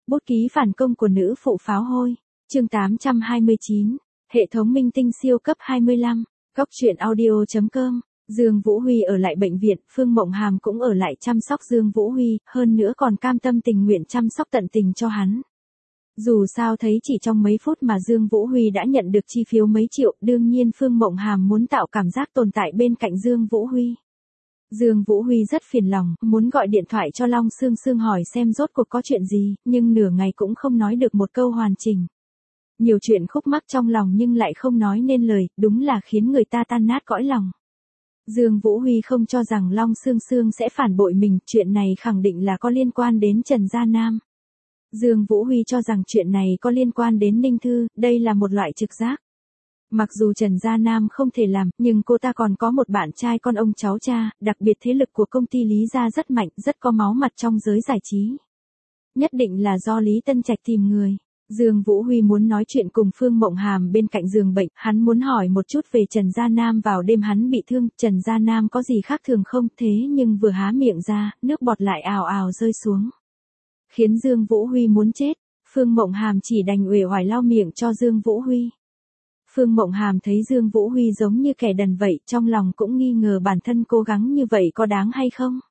Bút ký phản công của nữ phụ pháo hôi. Chương 829. Hệ thống minh tinh siêu cấp 25. Góc truyện audio.com. Dương Vũ Huy ở lại bệnh viện, Phương Mộng Hàm cũng ở lại chăm sóc Dương Vũ Huy, hơn nữa còn cam tâm tình nguyện chăm sóc tận tình cho hắn. Dù sao thấy chỉ trong mấy phút mà Dương Vũ Huy đã nhận được chi phiếu mấy triệu, đương nhiên Phương Mộng Hàm muốn tạo cảm giác tồn tại bên cạnh Dương Vũ Huy. Dương Vũ Huy rất phiền lòng, muốn gọi điện thoại cho Long Sương Sương hỏi xem rốt cuộc có chuyện gì, nhưng nửa ngày cũng không nói được một câu hoàn chỉnh. Nhiều chuyện khúc mắc trong lòng nhưng lại không nói nên lời, đúng là khiến người ta tan nát cõi lòng. Dương Vũ Huy không cho rằng Long Sương Sương sẽ phản bội mình, chuyện này khẳng định là có liên quan đến Trần Gia Nam. Dương Vũ Huy cho rằng chuyện này có liên quan đến Ninh Thư, đây là một loại trực giác. Mặc dù Trần Gia Nam không thể làm, nhưng cô ta còn có một bạn trai con ông cháu cha, đặc biệt thế lực của công ty Lý Gia rất mạnh, rất có máu mặt trong giới giải trí. Nhất định là do Lý Tân Trạch tìm người. Dương Vũ Huy muốn nói chuyện cùng Phương Mộng Hàm bên cạnh giường bệnh, hắn muốn hỏi một chút về Trần Gia Nam vào đêm hắn bị thương, Trần Gia Nam có gì khác thường không, thế nhưng vừa há miệng ra, nước bọt lại ào ào rơi xuống. Khiến Dương Vũ Huy muốn chết, Phương Mộng Hàm chỉ đành uể oải lau miệng cho Dương Vũ Huy. Phương Mộng Hàm thấy Dương Vũ Huy giống như kẻ đần vậy, trong lòng cũng nghi ngờ bản thân cố gắng như vậy có đáng hay không.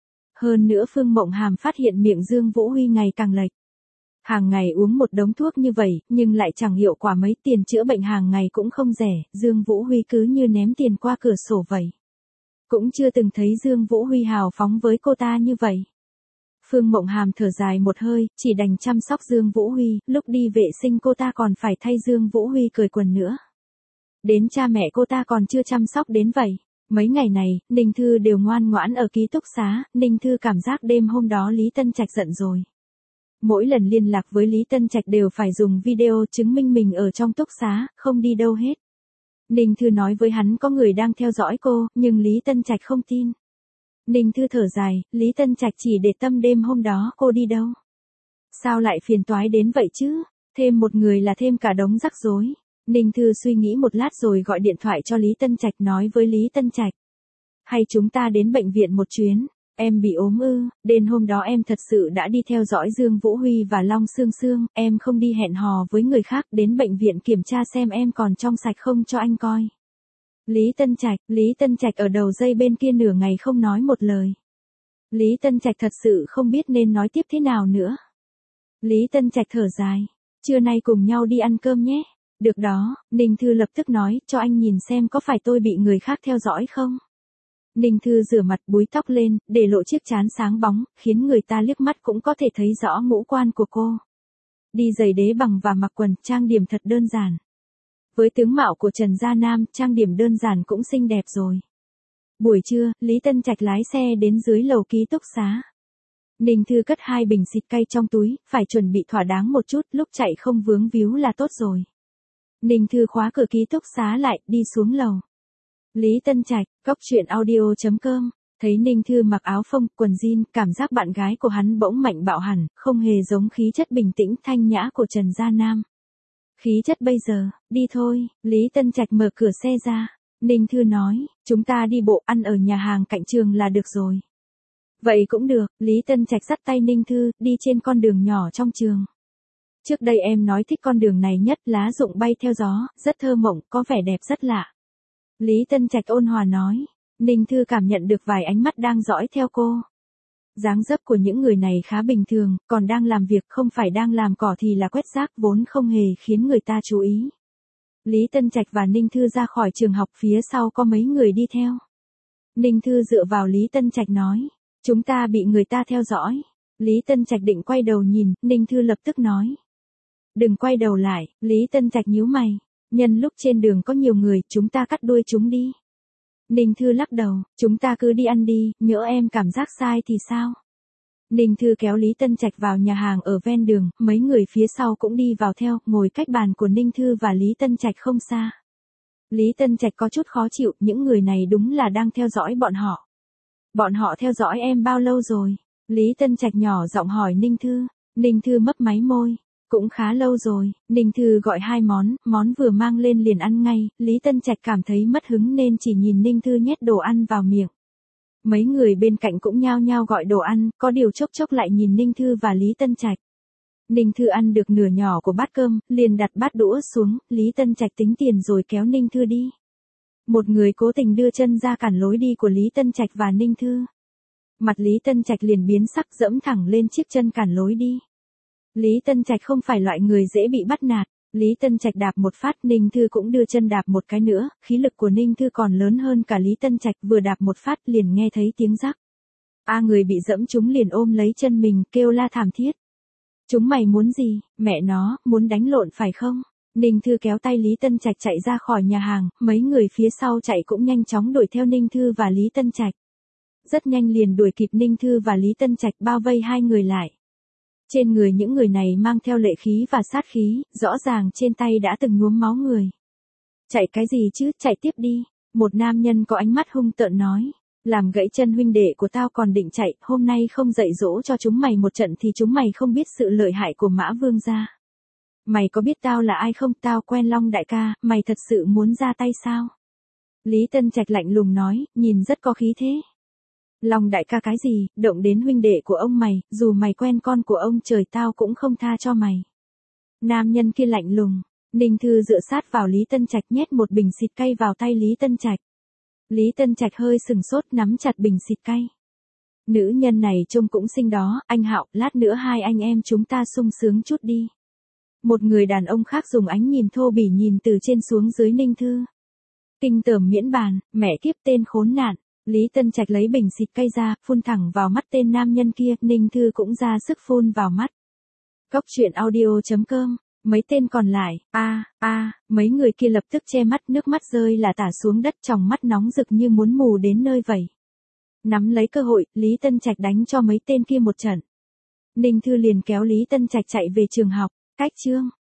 Hơn nữa Phương Mộng Hàm phát hiện miệng Dương Vũ Huy ngày càng lệch. Hàng ngày uống một đống thuốc như vậy, nhưng lại chẳng hiệu quả mấy, tiền chữa bệnh hàng ngày cũng không rẻ, Dương Vũ Huy cứ như ném tiền qua cửa sổ vậy. Cũng chưa từng thấy Dương Vũ Huy hào phóng với cô ta như vậy. Phương Mộng Hàm thở dài một hơi, chỉ đành chăm sóc Dương Vũ Huy, lúc đi vệ sinh cô ta còn phải thay Dương Vũ Huy cởi quần nữa. Đến cha mẹ cô ta còn chưa chăm sóc đến vậy. Mấy ngày này, Ninh Thư đều ngoan ngoãn ở ký túc xá, Ninh Thư cảm giác đêm hôm đó Lý Tân Trạch giận rồi. Mỗi lần liên lạc với Lý Tân Trạch đều phải dùng video chứng minh mình ở trong túc xá, không đi đâu hết. Ninh Thư nói với hắn có người đang theo dõi cô, nhưng Lý Tân Trạch không tin. Ninh Thư thở dài, Lý Tân Trạch chỉ để tâm đêm hôm đó cô đi đâu. Sao lại phiền toái đến vậy chứ, thêm một người là thêm cả đống rắc rối. Ninh Thư suy nghĩ một lát rồi gọi điện thoại cho Lý Tân Trạch, nói với Lý Tân Trạch. Hay chúng ta đến bệnh viện một chuyến, em bị ốm ư, đêm hôm đó em thật sự đã đi theo dõi Dương Vũ Huy và Long Sương Sương, em không đi hẹn hò với người khác, đến bệnh viện kiểm tra xem em còn trong sạch không cho anh coi. Lý Tân Trạch ở đầu dây bên kia nửa ngày không nói một lời. Lý Tân Trạch thật sự không biết nên nói tiếp thế nào nữa. Lý Tân Trạch thở dài, trưa nay cùng nhau đi ăn cơm nhé. Được đó, Ninh Thư lập tức nói, cho anh nhìn xem có phải tôi bị người khác theo dõi không. Ninh Thư rửa mặt búi tóc lên, để lộ chiếc trán sáng bóng, khiến người ta liếc mắt cũng có thể thấy rõ ngũ quan của cô. Đi giày đế bằng và mặc quần, trang điểm thật đơn giản. Với tướng mạo của Trần Gia Nam, trang điểm đơn giản cũng xinh đẹp rồi. Buổi trưa, Lý Tân Trạch lái xe đến dưới lầu ký túc xá. Ninh Thư cất 2 bình xịt cay trong túi, phải chuẩn bị thỏa đáng một chút, lúc chạy không vướng víu là tốt rồi. Ninh Thư khóa cửa ký túc xá lại, đi xuống lầu. Lý Tân Trạch, góc truyện audio.com, thấy Ninh Thư mặc áo phông, quần jean, cảm giác bạn gái của hắn bỗng mạnh bạo hẳn, không hề giống khí chất bình tĩnh thanh nhã của Trần Gia Nam. Khí chất bây giờ, đi thôi, Lý Tân Trạch mở cửa xe ra. Ninh Thư nói, chúng ta đi bộ ăn ở nhà hàng cạnh trường là được rồi. Vậy cũng được, Lý Tân Trạch dắt tay Ninh Thư, đi trên con đường nhỏ trong trường. Trước đây em nói thích con đường này nhất, lá rụng bay theo gió, rất thơ mộng, có vẻ đẹp rất lạ. Lý Tân Trạch ôn hòa nói, Ninh Thư cảm nhận được vài ánh mắt đang dõi theo cô. Dáng dấp của những người này khá bình thường, còn đang làm việc không phải đang làm cỏ thì là quét rác, vốn không hề khiến người ta chú ý. Lý Tân Trạch và Ninh Thư ra khỏi trường học, phía sau có mấy người đi theo. Ninh Thư dựa vào Lý Tân Trạch nói, chúng ta bị người ta theo dõi. Lý Tân Trạch định quay đầu nhìn, Ninh Thư lập tức nói, đừng quay đầu lại. Lý Tân Trạch nhíu mày, nhân lúc trên đường có nhiều người, chúng ta cắt đuôi chúng đi. Ninh Thư lắc đầu, chúng ta cứ đi ăn đi, nhỡ em cảm giác sai thì sao? Ninh Thư kéo Lý Tân Trạch vào nhà hàng ở ven đường, mấy người phía sau cũng đi vào theo, ngồi cách bàn của Ninh Thư và Lý Tân Trạch không xa. Lý Tân Trạch có chút khó chịu, những người này đúng là đang theo dõi bọn họ. Bọn họ theo dõi em bao lâu rồi? Lý Tân Trạch nhỏ giọng hỏi Ninh Thư. Ninh Thư mấp máy môi. Cũng khá lâu rồi. Ninh Thư gọi 2 món vừa mang lên liền ăn ngay, Lý Tân Trạch cảm thấy mất hứng nên chỉ nhìn Ninh Thư nhét đồ ăn vào miệng. Mấy người bên cạnh cũng nhao nhao gọi đồ ăn, có điều chốc chốc lại nhìn Ninh Thư và Lý Tân Trạch. Ninh Thư ăn được nửa nhỏ của bát cơm, liền đặt bát đũa xuống, Lý Tân Trạch tính tiền rồi kéo Ninh Thư đi. Một người cố tình đưa chân ra cản lối đi của Lý Tân Trạch và Ninh Thư. Mặt Lý Tân Trạch liền biến sắc, dẫm thẳng lên chiếc chân cản lối đi. Lý Tân Trạch không phải loại người dễ bị bắt nạt. Lý Tân Trạch đạp một phát, Ninh Thư cũng đưa chân đạp một cái nữa, khí lực của Ninh Thư còn lớn hơn cả Lý Tân Trạch, vừa đạp một phát liền nghe thấy tiếng rắc. Người bị dẫm chúng liền ôm lấy chân mình, kêu la thảm thiết. Chúng mày muốn gì, mẹ nó, muốn đánh lộn phải không? Ninh Thư kéo tay Lý Tân Trạch chạy ra khỏi nhà hàng, mấy người phía sau chạy cũng nhanh chóng đuổi theo Ninh Thư và Lý Tân Trạch. Rất nhanh liền đuổi kịp Ninh Thư và Lý Tân Trạch, bao vây hai người lại. Trên người những người này mang theo lệ khí và sát khí, rõ ràng trên tay đã từng nhuốm máu người. Chạy cái gì chứ, chạy tiếp đi. Một nam nhân có ánh mắt hung tợn nói. Làm gãy chân huynh đệ của tao còn định chạy, hôm nay không dạy dỗ cho chúng mày một trận thì chúng mày không biết sự lợi hại của Mã Vương gia. Mày có biết tao là ai không? Tao quen Long đại ca, mày thật sự muốn ra tay sao? Lý Tân Trạch lạnh lùng nói, nhìn rất có khí thế. Long đại ca cái gì, động đến huynh đệ của ông mày, dù mày quen con của ông trời tao cũng không tha cho mày. Nam nhân kia lạnh lùng. Ninh Thư dựa sát vào Lý Tân Trạch, nhét một bình xịt cay vào tay Lý Tân Trạch. Lý Tân Trạch hơi sừng sốt, nắm chặt bình xịt cay. Nữ nhân này trông cũng xinh đó, anh Hạo, lát nữa hai anh em chúng ta sung sướng chút đi. Một người đàn ông khác dùng ánh nhìn thô bỉ nhìn từ trên xuống dưới Ninh Thư. Kinh tởm miễn bàn, mẹ kiếp tên khốn nạn. Lý Tân Trạch lấy bình xịt cay ra, phun thẳng vào mắt tên nam nhân kia, Ninh Thư cũng ra sức phun vào mắt. Cóc truyện audio.com. Mấy tên còn lại, mấy người kia lập tức che mắt, nước mắt rơi là tả xuống đất, tròng mắt nóng rực như muốn mù đến nơi vậy. Nắm lấy cơ hội, Lý Tân Trạch đánh cho mấy tên kia một trận. Ninh Thư liền kéo Lý Tân Trạch chạy về trường học, cách chương.